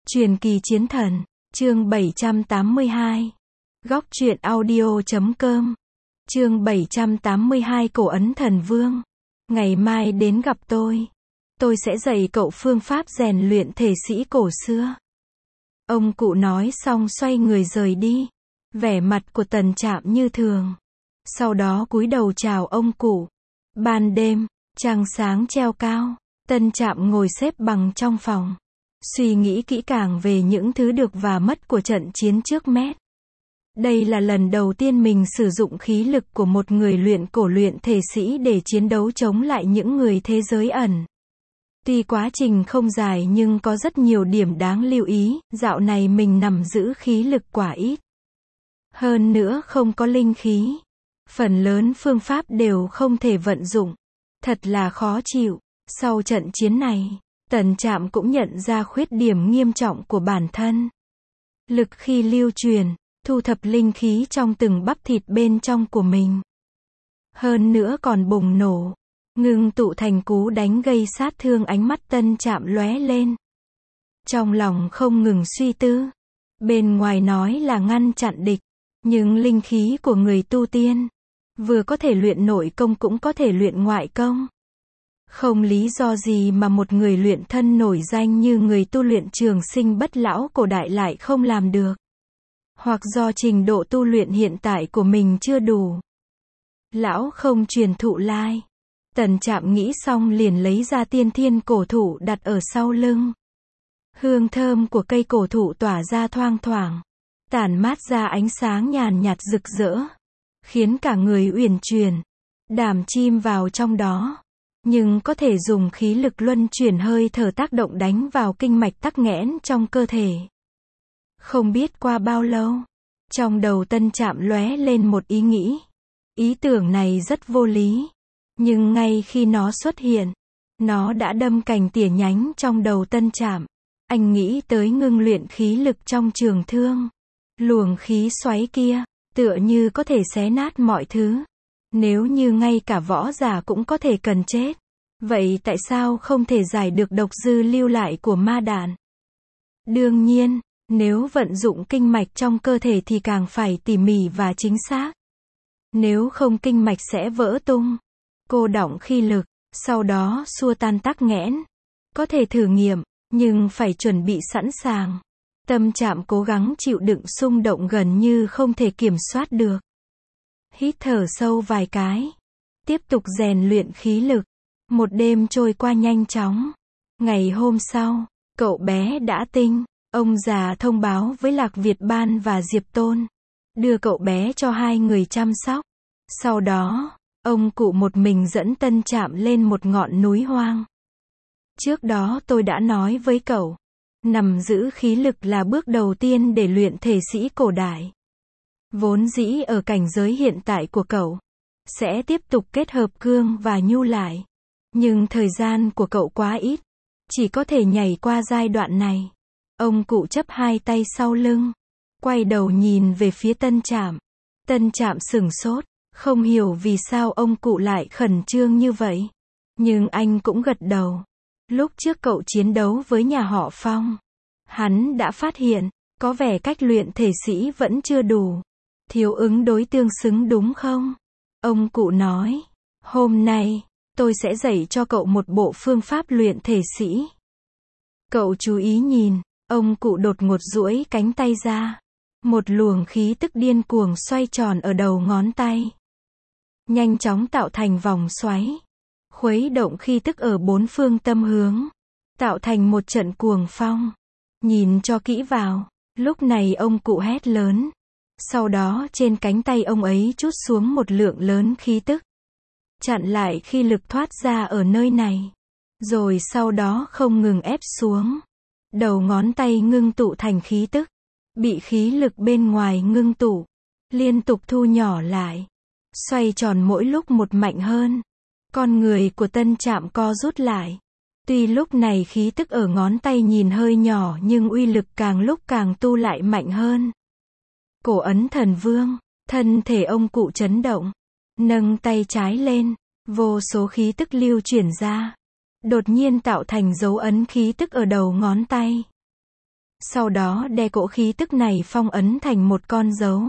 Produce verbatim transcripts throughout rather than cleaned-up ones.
Truyền kỳ chiến thần, chương bảy trăm tám mươi hai. Góc truyện audio chấm com. Chương bảy trăm tám mươi hai Cổ ấn thần vương. Ngày mai đến gặp tôi. Tôi sẽ dạy cậu phương pháp rèn luyện thể sĩ cổ xưa. Ông cụ nói xong xoay người rời đi. Vẻ mặt của Tần Trạm như thường. Sau đó cúi đầu chào ông cụ. Ban đêm, trăng sáng treo cao. Tần Trạm ngồi xếp bằng trong phòng. Suy nghĩ kỹ càng về những thứ được và mất của trận chiến trước mét. Đây là lần đầu tiên mình sử dụng khí lực của một người luyện cổ luyện thể sĩ để chiến đấu chống lại những người thế giới ẩn. Tuy quá trình không dài nhưng có rất nhiều điểm đáng lưu ý, dạo này mình nằm giữ khí lực quả ít. Hơn nữa không có linh khí. Phần lớn phương pháp đều không thể vận dụng. Thật là khó chịu. Sau trận chiến này, Tần Trạm cũng nhận ra khuyết điểm nghiêm trọng của bản thân. Lực khi lưu truyền, thu thập linh khí trong từng bắp thịt bên trong của mình. Hơn nữa còn bùng nổ, ngưng tụ thành cú đánh gây sát thương. Ánh mắt Tần Trạm lóe lên. Trong lòng không ngừng suy tư. Bên ngoài nói là ngăn chặn địch, nhưng linh khí của người tu tiên, vừa có thể luyện nội công cũng có thể luyện ngoại công. Không lý do gì mà một người luyện thân nổi danh như người tu luyện trường sinh bất lão cổ đại lại không làm được. Hoặc do trình độ tu luyện hiện tại của mình chưa đủ. Lão không truyền thụ lai. Tần Trạm nghĩ xong liền lấy ra tiên thiên cổ thụ đặt ở sau lưng. Hương thơm của cây cổ thụ tỏa ra thoang thoảng, tản mát ra ánh sáng nhàn nhạt rực rỡ, khiến cả người uyển chuyển, đàm chìm vào trong đó. Nhưng có thể dùng khí lực luân chuyển hơi thở tác động đánh vào kinh mạch tắc nghẽn trong cơ thể. Không biết qua bao lâu, trong đầu Tần Trạm lóe lên một ý nghĩ. Ý tưởng này rất vô lý, nhưng ngay khi nó xuất hiện, nó đã đâm cành tỉa nhánh trong đầu Tần Trạm. Anh nghĩ tới ngưng luyện khí lực trong trường thương. Luồng khí xoáy kia, tựa như có thể xé nát mọi thứ. Nếu như ngay cả võ giả cũng có thể cần chết, vậy tại sao không thể giải được độc dư lưu lại của ma đạn? Đương nhiên, nếu vận dụng kinh mạch trong cơ thể thì càng phải tỉ mỉ và chính xác. Nếu không kinh mạch sẽ vỡ tung, cô đọng khí lực, sau đó xua tan tắc nghẽn. Có thể thử nghiệm, nhưng phải chuẩn bị sẵn sàng. Tâm Trạm cố gắng chịu đựng xung động gần như không thể kiểm soát được. Hít thở sâu vài cái. Tiếp tục rèn luyện khí lực. Một đêm trôi qua nhanh chóng. Ngày hôm sau, cậu bé đã tinh. Ông già thông báo với Lạc Việt Ban và Diệp Tôn. Đưa cậu bé cho hai người chăm sóc. Sau đó, ông cụ một mình dẫn Tần Trạm lên một ngọn núi hoang. Trước đó tôi đã nói với cậu, nằm giữ khí lực là bước đầu tiên để luyện thể sĩ cổ đại. Vốn dĩ ở cảnh giới hiện tại của cậu, sẽ tiếp tục kết hợp cương và nhu lại. Nhưng thời gian của cậu quá ít, chỉ có thể nhảy qua giai đoạn này. Ông cụ chấp hai tay sau lưng, quay đầu nhìn về phía Tần Trạm. Tần Trạm sửng sốt, không hiểu vì sao ông cụ lại khẩn trương như vậy. Nhưng anh cũng gật đầu. Lúc trước cậu chiến đấu với nhà họ Phong, hắn đã phát hiện, có vẻ cách luyện thể sĩ vẫn chưa đủ. Thiếu ứng đối tương xứng đúng không? Ông cụ nói, hôm nay, tôi sẽ dạy cho cậu một bộ phương pháp luyện thể sĩ. Cậu chú ý nhìn, ông cụ đột ngột duỗi cánh tay ra. Một luồng khí tức điên cuồng xoay tròn ở đầu ngón tay. Nhanh chóng tạo thành vòng xoáy. Khuấy động khí tức ở bốn phương tâm hướng. Tạo thành một trận cuồng phong. Nhìn cho kỹ vào. Lúc này ông cụ hét lớn. Sau đó trên cánh tay ông ấy trút xuống một lượng lớn khí tức. Chặn lại khi lực thoát ra ở nơi này. Rồi sau đó không ngừng ép xuống. Đầu ngón tay ngưng tụ thành khí tức. Bị khí lực bên ngoài ngưng tụ. Liên tục thu nhỏ lại. Xoay tròn mỗi lúc một mạnh hơn. Con người của Tần Trạm co rút lại. Tuy lúc này khí tức ở ngón tay nhìn hơi nhỏ nhưng uy lực càng lúc càng tu lại mạnh hơn. Cổ ấn thần vương, thân thể ông cụ chấn động. Nâng tay trái lên, vô số khí tức lưu chuyển ra. Đột nhiên tạo thành dấu ấn khí tức ở đầu ngón tay. sau đó đè cỗ khí tức này phong ấn thành một con dấu.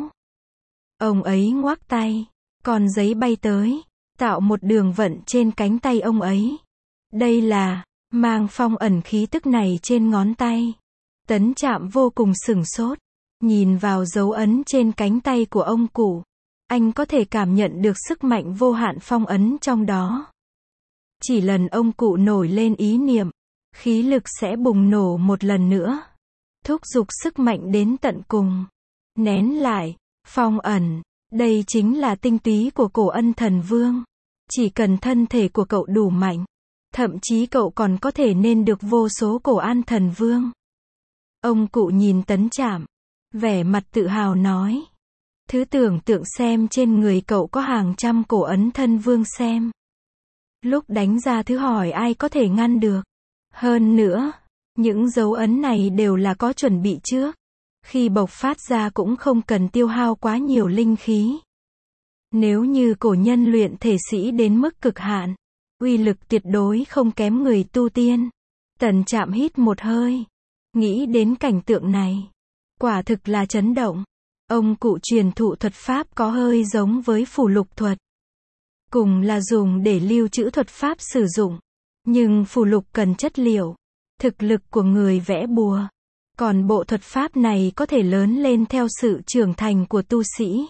Ông ấy ngoắc tay, con giấy bay tới, tạo một đường vận trên cánh tay ông ấy. Đây là, mang phong ẩn khí tức này trên ngón tay. Tấn Trạm vô cùng sửng sốt, nhìn vào dấu ấn trên cánh tay của ông cụ. Anh có thể cảm nhận được sức mạnh vô hạn phong ấn trong đó. Chỉ lần ông cụ nổi lên ý niệm, khí lực sẽ bùng nổ một lần nữa. Thúc giục sức mạnh đến tận cùng. Nén lại, phong ẩn, đây chính là tinh túy của Cổ Ân Thần Vương. Chỉ cần thân thể của cậu đủ mạnh, thậm chí cậu còn có thể nên được vô số Cổ An Thần Vương. Ông cụ nhìn Tấn Trạm, vẻ mặt tự hào nói. Thứ tưởng tượng xem trên người cậu có hàng trăm cổ ấn thân vương xem. Lúc đánh ra thứ hỏi ai có thể ngăn được. Hơn nữa, những dấu ấn này đều là có chuẩn bị trước. Khi bộc phát ra cũng không cần tiêu hao quá nhiều linh khí. Nếu như cổ nhân luyện thể sĩ đến mức cực hạn, uy lực tuyệt đối không kém người tu tiên. Tần Trạm hít một hơi, nghĩ đến cảnh tượng này, quả thực là chấn động. Ông cụ truyền thụ thuật pháp có hơi giống với phù lục thuật. Cùng là dùng để lưu trữ thuật pháp sử dụng, nhưng phù lục cần chất liệu, thực lực của người vẽ bùa. Còn bộ thuật pháp này có thể lớn lên theo sự trưởng thành của tu sĩ.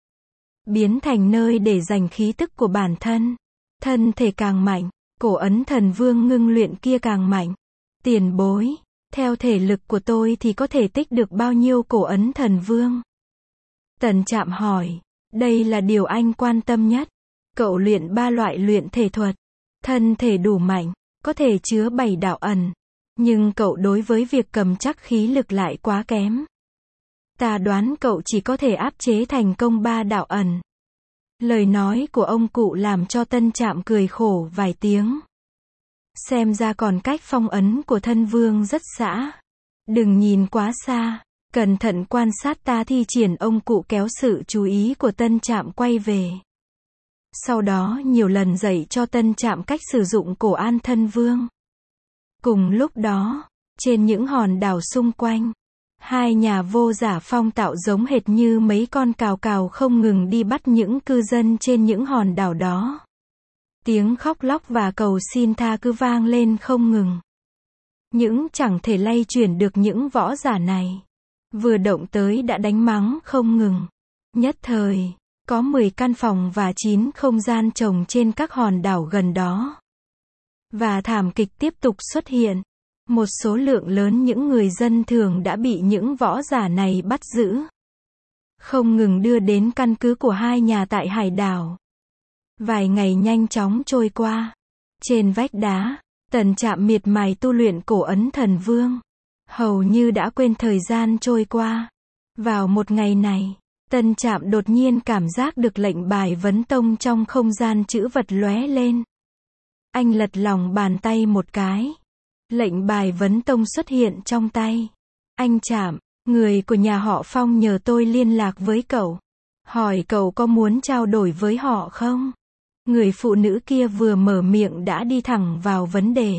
Biến thành nơi để dành khí tức của bản thân. Thân thể càng mạnh, cổ ấn thần vương ngưng luyện kia càng mạnh. Tiền bối, theo thể lực của tôi thì có thể tích được bao nhiêu cổ ấn thần vương? Tần Trạm hỏi, đây là điều anh quan tâm nhất. Cậu luyện ba loại luyện thể thuật. Thân thể đủ mạnh, có thể chứa bảy đạo ẩn. Nhưng cậu đối với việc cầm chắc khí lực lại quá kém. Ta đoán cậu chỉ có thể áp chế thành công ba đạo ẩn. Lời nói của ông cụ làm cho Tân Trạm cười khổ vài tiếng. Xem ra còn cách phong ấn của thân vương rất xã. Đừng nhìn quá xa, cẩn thận quan sát ta thi triển. Ông cụ kéo sự chú ý của Tân Trạm quay về. Sau đó nhiều lần dạy cho Tân Trạm cách sử dụng cổ an thân vương. Cùng lúc đó, trên những hòn đảo xung quanh, hai nhà vô giả phong tạo giống hệt như mấy con cào cào không ngừng đi bắt những cư dân trên những hòn đảo đó. Tiếng khóc lóc và cầu xin tha cứ vang lên không ngừng. Những chẳng thể lay chuyển được những võ giả này. Vừa động tới đã đánh mắng không ngừng. Nhất thời, có mười căn phòng và chín không gian trồng trên các hòn đảo gần đó. Và thảm kịch tiếp tục xuất hiện. Một số lượng lớn những người dân thường đã bị những võ giả này bắt giữ. Không ngừng đưa đến căn cứ của hai nhà tại hải đảo. Vài ngày nhanh chóng trôi qua. Trên vách đá, Tần Trạm miệt mài tu luyện cổ ấn thần vương. Hầu như đã quên thời gian trôi qua. Vào một ngày này, Tần Trạm đột nhiên cảm giác được lệnh bài vấn tông trong không gian chữ vật lóe lên. Anh lật lòng bàn tay một cái. Lệnh bài vấn tông xuất hiện trong tay. Anh Trạm, người của nhà họ Phong nhờ tôi liên lạc với cậu. Hỏi cậu có muốn trao đổi với họ không? Người phụ nữ kia vừa mở miệng đã đi thẳng vào vấn đề.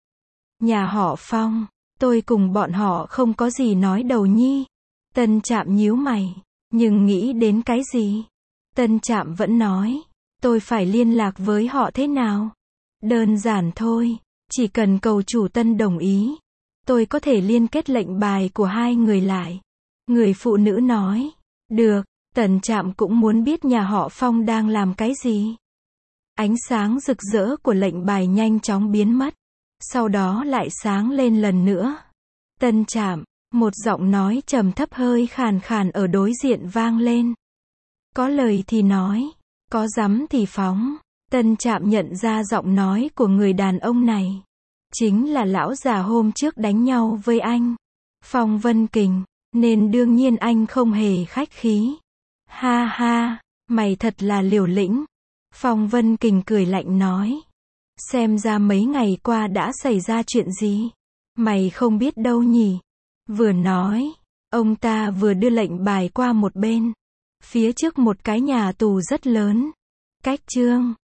Nhà họ Phong, tôi cùng bọn họ không có gì nói đầu nhi. Tân Trạm nhíu mày, nhưng nghĩ đến cái gì? Tân Trạm vẫn nói, tôi phải liên lạc với họ thế nào? Đơn giản thôi, chỉ cần cầu chủ Tân đồng ý, tôi có thể liên kết lệnh bài của hai người lại. Người phụ nữ nói, được. Tần Trạm cũng muốn biết nhà họ Phong đang làm cái gì. Ánh sáng rực rỡ của lệnh bài nhanh chóng biến mất, sau đó lại sáng lên lần nữa. Tân Trạm, một giọng nói trầm thấp hơi khàn khàn ở đối diện vang lên. Có lời thì nói, có dám thì phóng. Tân Trạm nhận ra giọng nói của người đàn ông này. Chính là lão già hôm trước đánh nhau với anh. Phong Vân Kình, nên đương nhiên anh không hề khách khí. Ha ha, mày thật là liều lĩnh. Phong Vân Kình cười lạnh nói. Xem ra mấy ngày qua đã xảy ra chuyện gì. Mày không biết đâu nhỉ. Vừa nói, ông ta vừa đưa lệnh bài qua một bên. Phía trước một cái nhà tù rất lớn. Cách chương